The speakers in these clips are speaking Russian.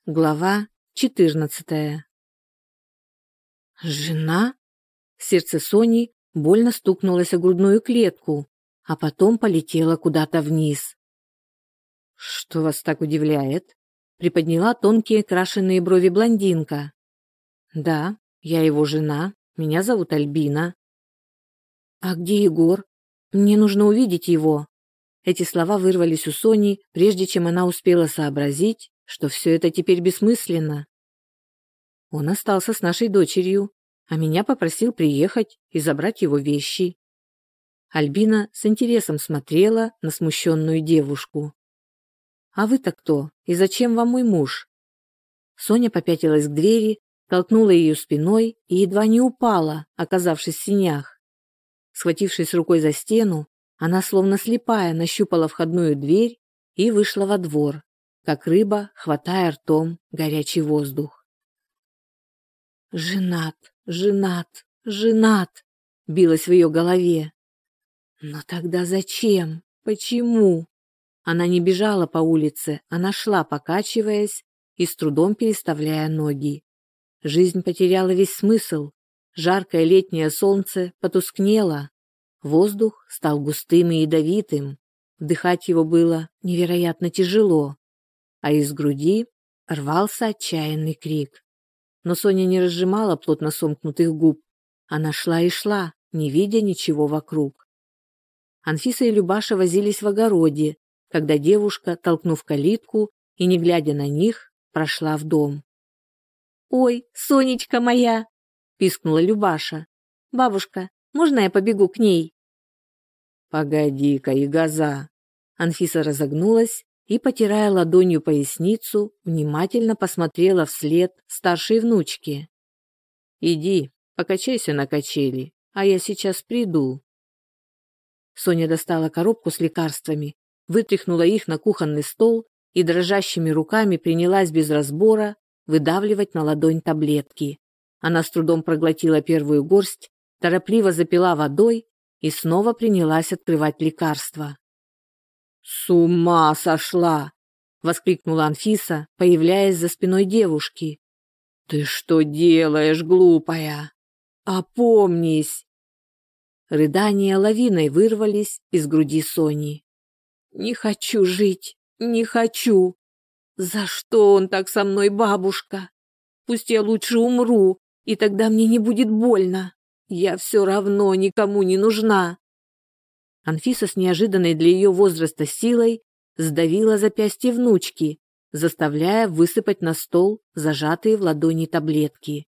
Глава 14. Жена? Сердце Сони больно стукнулось о грудную клетку, а потом полетело куда-то вниз. «Что вас так удивляет?» — приподняла тонкие крашеные брови блондинка. «Да, я его жена, меня зовут Альбина». «А где Егор? Мне нужно увидеть его». Эти слова вырвались у Сони, прежде чем она успела сообразить, что все это теперь бессмысленно. Он остался с нашей дочерью, а меня попросил приехать и забрать его вещи. Альбина с интересом смотрела на смущенную девушку. «А вы-то кто? И зачем вам мой муж?» Соня попятилась к двери, толкнула ее спиной и едва не упала, оказавшись в синях. Схватившись рукой за стену, она словно слепая нащупала входную дверь и вышла во двор, как рыба, хватая ртом горячий воздух. «Женат, женат, женат!» — билось в ее голове. «Но тогда зачем? Почему?» Она не бежала по улице, она шла, покачиваясь и с трудом переставляя ноги. Жизнь потеряла весь смысл. Жаркое летнее солнце потускнело. Воздух стал густым и ядовитым. Вдыхать его было невероятно тяжело. А из груди рвался отчаянный крик. Но Соня не разжимала плотно сомкнутых губ. Она шла и шла, не видя ничего вокруг. Анфиса и Любаша возились в огороде, когда девушка, толкнув калитку и не глядя на них, прошла в дом. «Ой, Сонечка моя!» – пискнула Любаша. «Бабушка, можно я побегу к ней?» «Погоди-ка, ягоза!» Анфиса разогнулась и, потирая ладонью поясницу, внимательно посмотрела вслед старшей внучке. «Иди, покачайся на качели, а я сейчас приду». Соня достала коробку с лекарствами, вытряхнула их на кухонный стол и дрожащими руками принялась без разбора выдавливать на ладонь таблетки. Она с трудом проглотила первую горсть, торопливо запила водой и снова принялась открывать лекарства. «С ума сошла!» — воскликнула Анфиса, появляясь за спиной девушки. «Ты что делаешь, глупая? Опомнись!» Рыдания лавиной вырвались из груди Сони. «Не хочу жить, не хочу! За что он так со мной, бабушка? Пусть я лучше умру, и тогда мне не будет больно. Я все равно никому не нужна». Анфиса с неожиданной для ее возраста силой сдавила запястье внучки, заставляя высыпать на стол зажатые в ладони таблетки.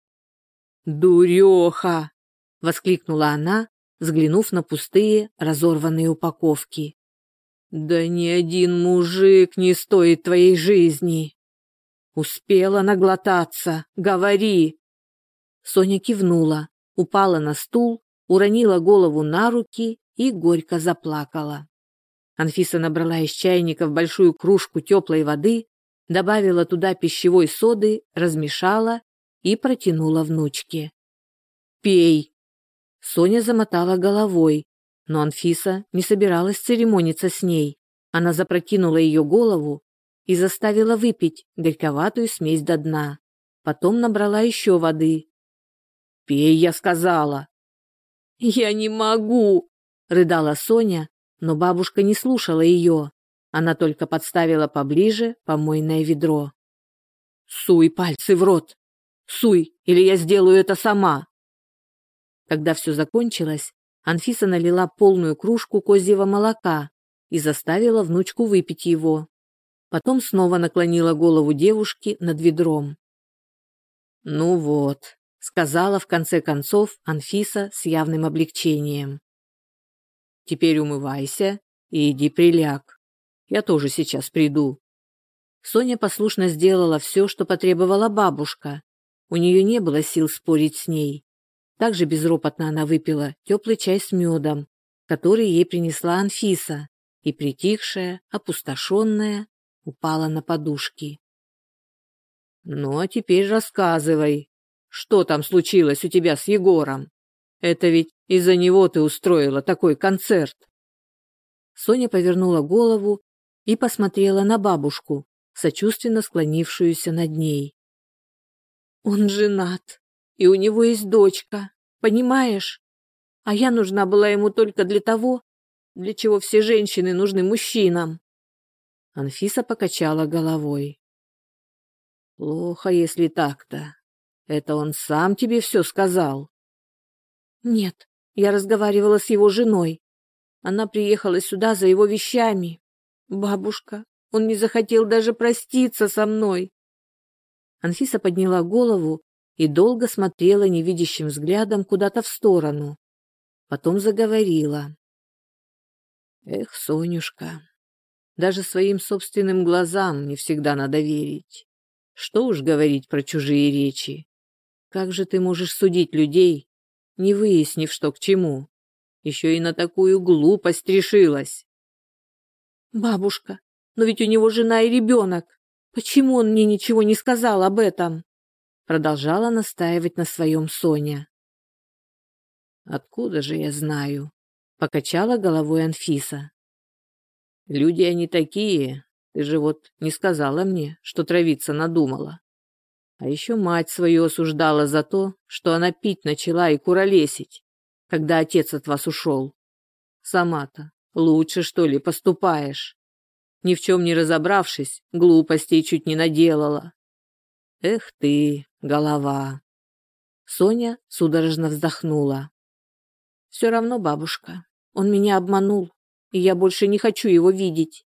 «Дуреха!» — воскликнула она, взглянув на пустые разорванные упаковки. «Да ни один мужик не стоит твоей жизни! Успела наглотаться, говори!» Соня кивнула, упала на стул, уронила голову на руки и горько заплакала. Анфиса набрала из чайника в большую кружку теплой воды, добавила туда пищевой соды, размешала и протянула внучке. «Пей!» Соня замотала головой, но Анфиса не собиралась церемониться с ней. Она запрокинула ее голову и заставила выпить горьковатую смесь до дна. Потом набрала еще воды. «Пей, я сказала!» «Я не могу!» — рыдала Соня, но бабушка не слушала ее. Она только подставила поближе помойное ведро. «Суй пальцы в рот! Суй, или я сделаю это сама!» Когда все закончилось, Анфиса налила полную кружку козьего молока и заставила внучку выпить его. Потом снова наклонила голову девушки над ведром. «Ну вот», — сказала в конце концов Анфиса с явным облегчением. «Теперь умывайся и иди приляг. Я тоже сейчас приду». Соня послушно сделала все, что потребовала бабушка. У нее не было сил спорить с ней. Также безропотно она выпила теплый чай с медом, который ей принесла Анфиса, и, притихшая, опустошенная, упала на подушки. «Ну, а теперь рассказывай, что там случилось у тебя с Егором? Это ведь из-за него ты устроила такой концерт». Соня повернула голову и посмотрела на бабушку, сочувственно склонившуюся над ней. «Он женат, и у него есть дочка, понимаешь? А я нужна была ему только для того, для чего все женщины нужны мужчинам». Анфиса покачала головой. «Плохо, если так-то. Это он сам тебе все сказал?» «Нет, я разговаривала с его женой. Она приехала сюда за его вещами. Бабушка, он не захотел даже проститься со мной». Анфиса подняла голову и долго смотрела невидящим взглядом куда-то в сторону. Потом заговорила. «Эх, Сонюшка, даже своим собственным глазам не всегда надо верить. Что уж говорить про чужие речи. Как же ты можешь судить людей, не выяснив, что к чему? Еще и на такую глупость решилась». «Бабушка, но ведь у него жена и ребенок. Почему он мне ничего не сказал об этом?» Продолжала настаивать на своем Соня. «Откуда же я знаю?» Покачала головой Анфиса. «Люди они такие. Ты же вот не сказала мне, что травиться надумала. А еще мать свою осуждала за то, что она пить начала и куролесить, когда отец от вас ушел. Сама-то лучше, что ли, поступаешь? Ни в чем не разобравшись, глупостей чуть не наделала. Эх ты, голова!» Соня судорожно вздохнула. «Все равно, бабушка, он меня обманул, и я больше не хочу его видеть».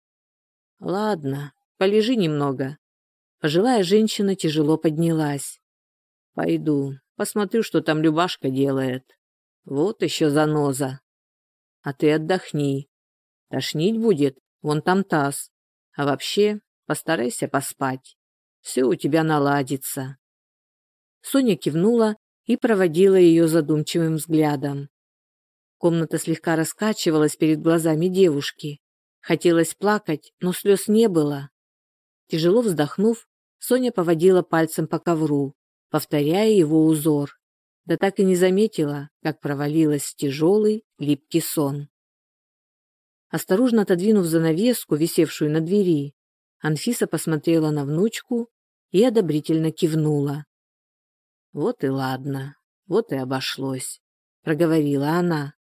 «Ладно, полежи немного». Пожилая женщина тяжело поднялась. «Пойду, посмотрю, что там Любашка делает. Вот еще заноза. А ты отдохни. Тошнить будет, вон там таз. А вообще, постарайся поспать. Все у тебя наладится». Соня кивнула и проводила ее задумчивым взглядом. Комната слегка раскачивалась перед глазами девушки. Хотелось плакать, но слез не было. Тяжело вздохнув, Соня поводила пальцем по ковру, повторяя его узор, да так и не заметила, как провалилась в тяжелый, липкий сон. Осторожно отодвинув занавеску, висевшую на двери, Анфиса посмотрела на внучку и одобрительно кивнула. «Вот и ладно, вот и обошлось», — проговорила она.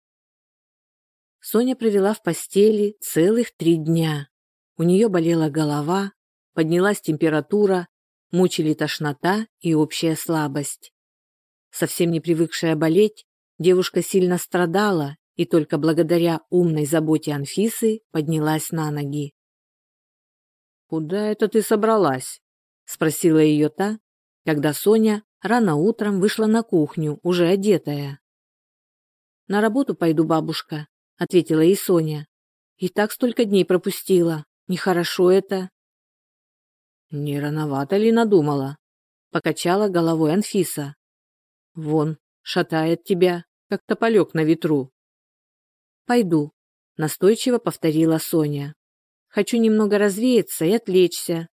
Соня провела в постели целых 3 дня. У нее болела голова, поднялась температура, мучили тошнота и общая слабость. Совсем не привыкшая болеть, девушка сильно страдала и только благодаря умной заботе Анфисы поднялась на ноги. «Куда это ты собралась?» — спросила ее та, когда Соня рано утром вышла на кухню, уже одетая. «На работу пойду, бабушка», — ответила ей Соня. «И так столько дней пропустила. Нехорошо это». «Не рановато ли надумала?» — покачала головой Анфиса. «Вон, шатает тебя, как тополек на ветру». «Пойду», — настойчиво повторила Соня. «Хочу немного развеяться и отвлечься».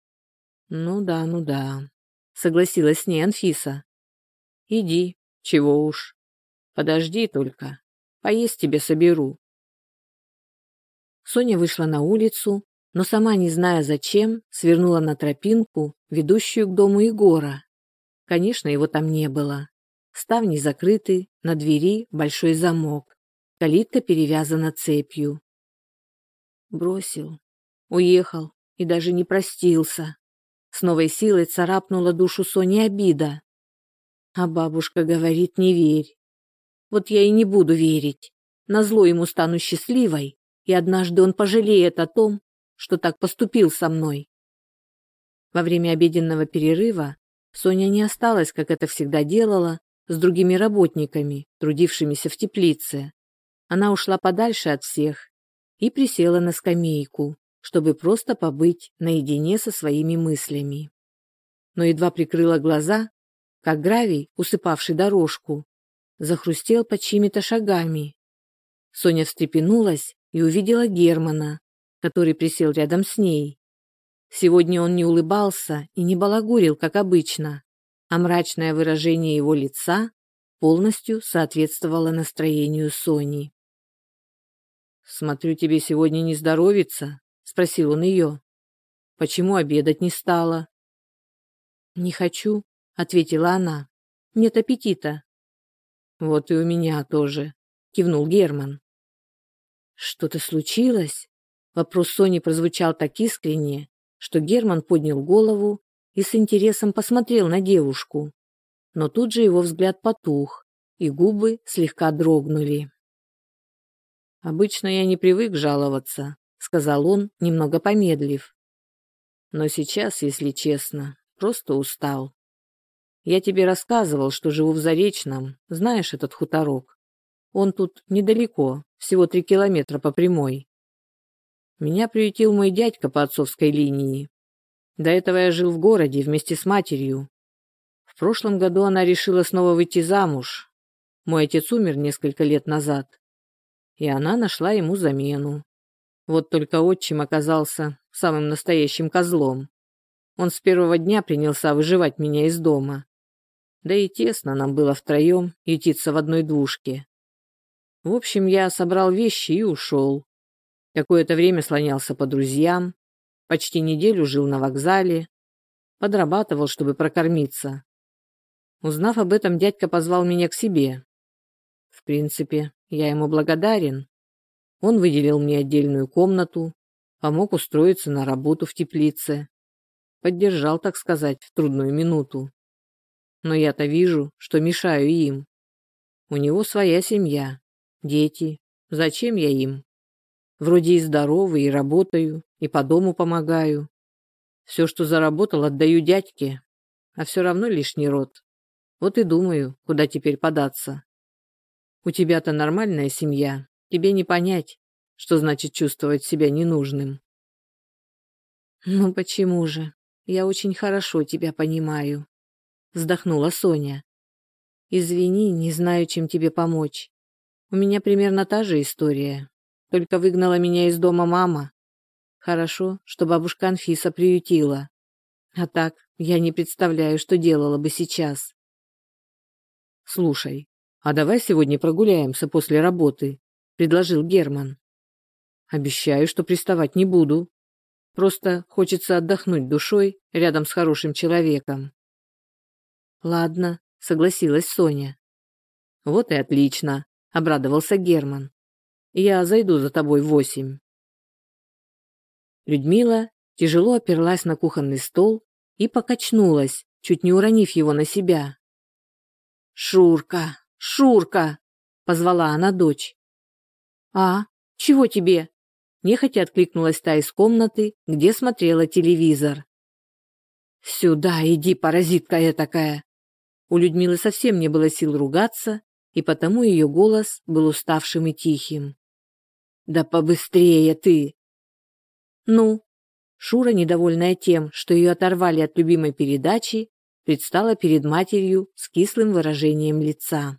Ну да», — согласилась с ней Анфиса. «Иди, чего уж. Подожди только, поесть тебе соберу». Соня вышла на улицу, но сама, не зная зачем, свернула на тропинку, ведущую к дому Егора. Конечно, его там не было. Ставни закрыты, на двери большой замок. Калитка перевязана цепью. Бросил, уехал и даже не простился. С новой силой царапнула душу Сони обида. А бабушка говорит: не верь. Вот я и не буду верить. Назло ему стану счастливой, и однажды он пожалеет о том, что так поступил со мной. Во время обеденного перерыва Соня не осталась, как это всегда делала, с другими работниками, трудившимися в теплице. Она ушла подальше от всех и присела на скамейку, чтобы просто побыть наедине со своими мыслями. Но едва прикрыла глаза, как гравий, усыпавший дорожку, захрустел под чьими-то шагами. Соня встрепенулась и увидела Германа, который присел рядом с ней. Сегодня он не улыбался и не балагурил, как обычно, а мрачное выражение его лица полностью соответствовало настроению Сони. «Смотрю, тебе сегодня не здоровится?» — спросил он ее. Почему обедать не стала?» «Не хочу», — ответила она. «Нет аппетита». «Вот и у меня тоже», — кивнул Герман. «Что-то случилось?» Вопрос Сони прозвучал так искренне, что Герман поднял голову и с интересом посмотрел на девушку. Но тут же его взгляд потух, и губы слегка дрогнули. «Обычно я не привык жаловаться», — сказал он, немного помедлив. «Но сейчас, если честно, просто устал. Я тебе рассказывал, что живу в Заречном, знаешь этот хуторок? Он тут недалеко, всего 3 километра по прямой. Меня приютил мой дядька по отцовской линии. До этого я жил в городе вместе с матерью. В прошлом году она решила снова выйти замуж. Мой отец умер несколько лет назад, и она нашла ему замену. Вот только отчим оказался самым настоящим козлом. Он с первого дня принялся выживать меня из дома. Да и тесно нам было втроем ютиться в одной двушке. В общем, я собрал вещи и ушел. Какое-то время слонялся по друзьям, почти неделю жил на вокзале, подрабатывал, чтобы прокормиться. Узнав об этом, дядька позвал меня к себе. В принципе, я ему благодарен. Он выделил мне отдельную комнату, помог устроиться на работу в теплице. Поддержал, так сказать, в трудную минуту. Но я-то вижу, что мешаю им. У него своя семья, дети. Зачем я им? Вроде и здоровый, и работаю, и по дому помогаю. Все, что заработал, отдаю дядьке, а все равно лишний род. Вот и думаю, куда теперь податься. У тебя-то нормальная семья, тебе не понять, что значит чувствовать себя ненужным. Ну почему же? Я очень хорошо тебя понимаю, вздохнула Соня. Извини, не знаю, чем тебе помочь. У меня примерно та же история. Только выгнала меня из дома мама. Хорошо, что бабушка Анфиса приютила. А так, я не представляю, что делала бы сейчас. «Слушай, а давай сегодня прогуляемся после работы», — предложил Герман. «Обещаю, что приставать не буду. Просто хочется отдохнуть душой рядом с хорошим человеком». «Ладно», — согласилась Соня. «Вот и отлично», — обрадовался Герман. «Я зайду за тобой в 8». Людмила тяжело оперлась на кухонный стол и покачнулась, чуть не уронив его на себя. «Шурка, Шурка!» — позвала она дочь. «А, чего тебе?» — нехотя откликнулась та из комнаты, где смотрела телевизор. «Сюда иди, паразитка этакая!» У Людмилы совсем не было сил ругаться, и потому ее голос был уставшим и тихим. «Да побыстрее ты!» «Ну?» Шура, недовольная тем, что ее оторвали от любимой передачи, предстала перед матерью с кислым выражением лица.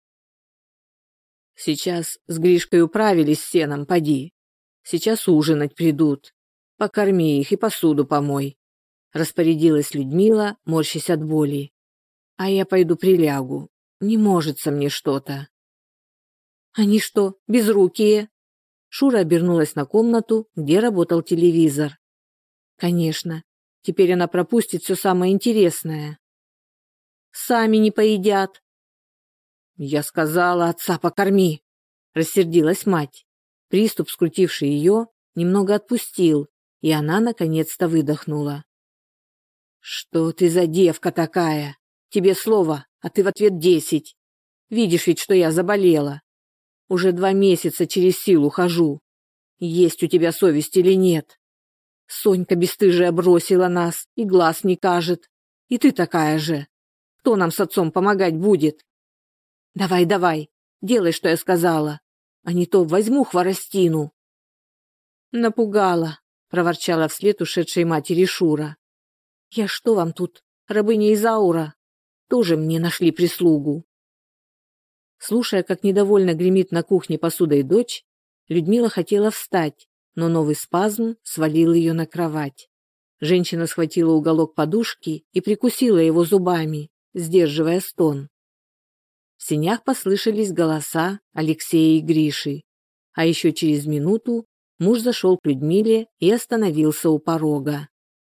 «Сейчас с Гришкой управились с сеном, поди. Сейчас ужинать придут. Покорми их и посуду помой», — распорядилась Людмила, морщась от боли. «А я пойду прилягу. Не можется мне что-то». «Они что, безрукие?» Шура обернулась на комнату, где работал телевизор. «Конечно, теперь она пропустит все самое интересное». «Сами не поедят». «Я сказала, отца покорми», — рассердилась мать. Приступ, скрутивший ее, немного отпустил, и она наконец-то выдохнула. «Что ты за девка такая? Тебе слово, а ты в ответ 10. Видишь ведь, что я заболела. Уже 2 месяца через силу хожу. Есть у тебя совесть или нет? Сонька бесстыжая бросила нас и глаз не кажет. И ты такая же. Кто нам с отцом помогать будет? Давай, давай, делай, что я сказала, а не то возьму хворостину». «Напугала», — проворчала вслед ушедшей матери Шура. «Я что вам тут, рабыня Изаура? Тоже мне нашли прислугу». Слушая, как недовольно гремит на кухне посудой дочь, Людмила хотела встать, но новый спазм свалил ее на кровать. Женщина схватила уголок подушки и прикусила его зубами, сдерживая стон. В сенях послышались голоса Алексея и Гриши, а еще через минуту муж зашел к Людмиле и остановился у порога.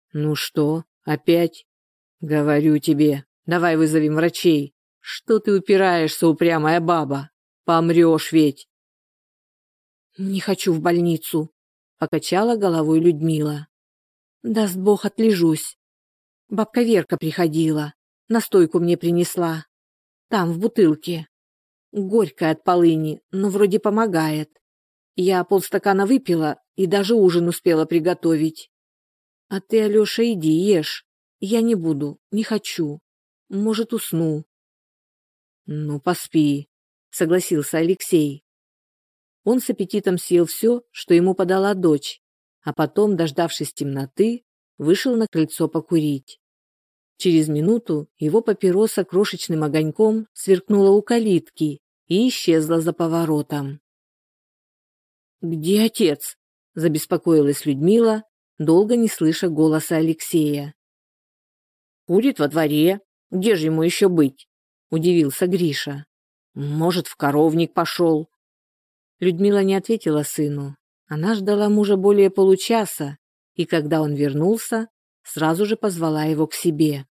Ну что, опять? Говорю тебе, давай вызовем врачей. Что ты упираешься, упрямая баба? Помрешь ведь. Не хочу в больницу, покачала головой Людмила. Даст Бог, отлежусь. Бабка Верка приходила, настойку мне принесла. Там, в бутылке. Горькая от полыни, но вроде помогает. Я полстакана выпила и даже ужин успела приготовить. А ты, Алёша, иди ешь. Я не буду, не хочу. Может, усну. Ну, поспи, согласился Алексей. Он с аппетитом съел все, что ему подала дочь, а потом, дождавшись темноты, вышел на крыльцо покурить. Через минуту его папироса крошечным огоньком сверкнула у калитки и исчезла за поворотом. «Где отец?» – забеспокоилась Людмила, долго не слыша голоса Алексея. «Курит во дворе. Где же ему еще быть?» – удивился Гриша. «Может, в коровник пошел?» Людмила не ответила сыну. Она ждала мужа более получаса, и когда он вернулся, сразу же позвала его к себе.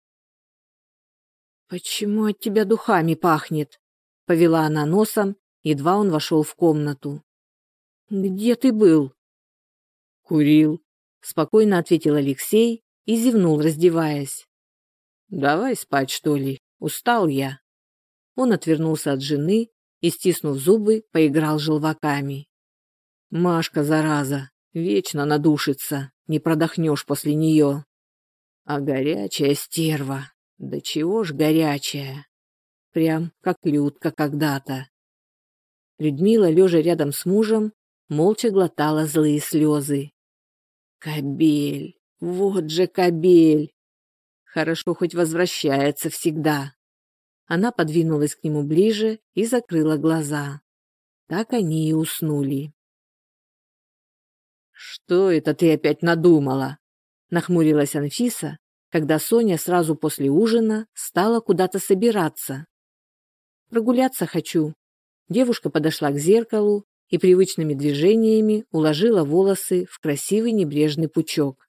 «Почему от тебя духами пахнет?» – повела она носом, едва он вошел в комнату. «Где ты был?» «Курил», – спокойно ответил Алексей и зевнул, раздеваясь. «Давай спать, что ли? Устал я». Он отвернулся от жены и, стиснув зубы, поиграл желваками. «Машка, зараза, вечно надушится, не продохнешь после нее. А горячая стерва, да чего ж горячая, прям как Людка когда-то». Людмила, лежа рядом с мужем, молча глотала злые слезы. «Кобель, вот же кобель! Хорошо хоть возвращается всегда». Она подвинулась к нему ближе и закрыла глаза. Так они и уснули. «Что это ты опять надумала?» – нахмурилась Анфиса, когда Соня сразу после ужина стала куда-то собираться. «Прогуляться хочу». Девушка подошла к зеркалу и привычными движениями уложила волосы в красивый небрежный пучок.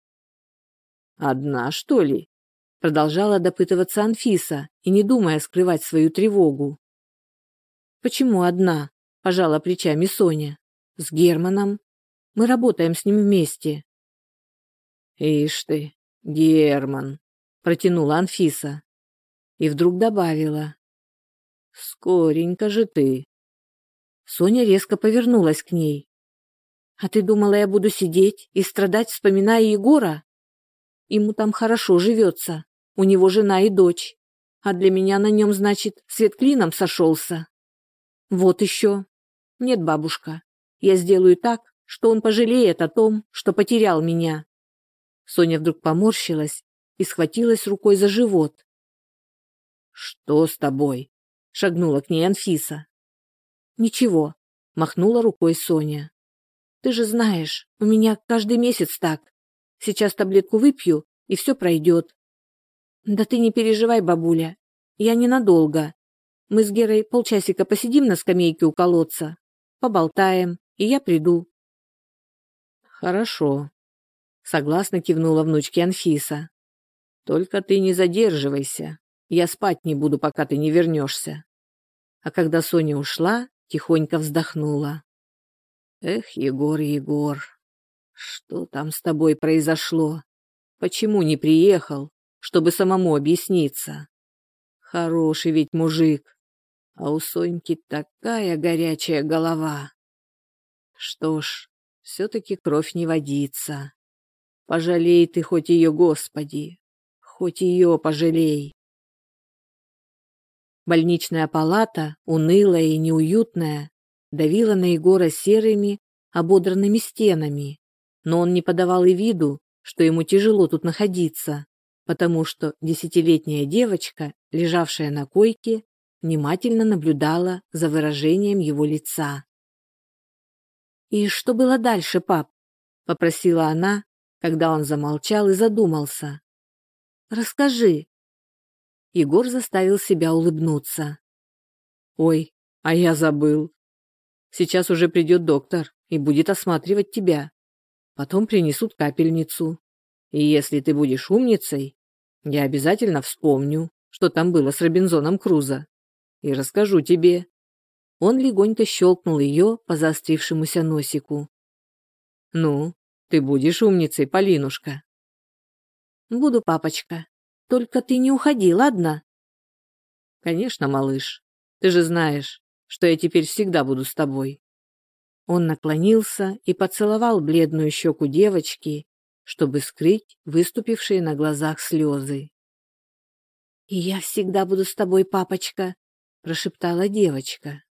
«Одна, что ли?» – продолжала допытываться Анфиса и не думая скрывать свою тревогу. «Почему одна?» – пожала плечами Соня. «С Германом. Мы работаем с ним вместе». «Ишь ты, Герман!» – протянула Анфиса. И вдруг добавила. «Скоренько же ты». Соня резко повернулась к ней. «А ты думала, я буду сидеть и страдать, вспоминая Егора? Ему там хорошо живется, у него жена и дочь, а для меня на нем, значит, свет клином сошелся. Вот еще. Нет, бабушка, я сделаю так, что он пожалеет о том, что потерял меня». Соня вдруг поморщилась и схватилась рукой за живот. «Что с тобой?» – шагнула к ней Анфиса. «Ничего», – махнула рукой Соня. «Ты же знаешь, у меня каждый месяц так. Сейчас таблетку выпью, и все пройдет». «Да ты не переживай, бабуля, я ненадолго. Мы с Герой полчасика посидим на скамейке у колодца, поболтаем, и я приду». «Хорошо», — согласно кивнула внучке Анфиса. «Только ты не задерживайся. Я спать не буду, пока ты не вернешься». А когда Соня ушла, тихонько вздохнула. «Эх, Егор, Егор, что там с тобой произошло? Почему не приехал, чтобы самому объясниться? Хороший ведь мужик, а у Соньки такая горячая голова. Что ж, все-таки кровь не водится. Пожалей ты хоть ее, Господи, хоть ее пожалей». Больничная палата, унылая и неуютная, давила на Егора серыми, ободранными стенами, но он не подавал и виду, что ему тяжело тут находиться, потому что 10-летняя девочка, лежавшая на койке, внимательно наблюдала за выражением его лица. «И что было дальше, пап?» – попросила она, когда он замолчал и задумался. «Расскажи». Егор заставил себя улыбнуться. «Ой, а я забыл. Сейчас уже придет доктор и будет осматривать тебя. Потом принесут капельницу. И если ты будешь умницей, я обязательно вспомню, что там было с Робинзоном Крузо, и расскажу тебе». Он легонько щелкнул ее по заострившемуся носику. «Ну, ты будешь умницей, Полинушка?» «Буду, папочка. Только ты не уходи, ладно?» «Конечно, малыш. Ты же знаешь, что я теперь всегда буду с тобой». Он наклонился и поцеловал бледную щеку девочки, чтобы скрыть выступившие на глазах слезы. «И я всегда буду с тобой, папочка», – прошептала девочка.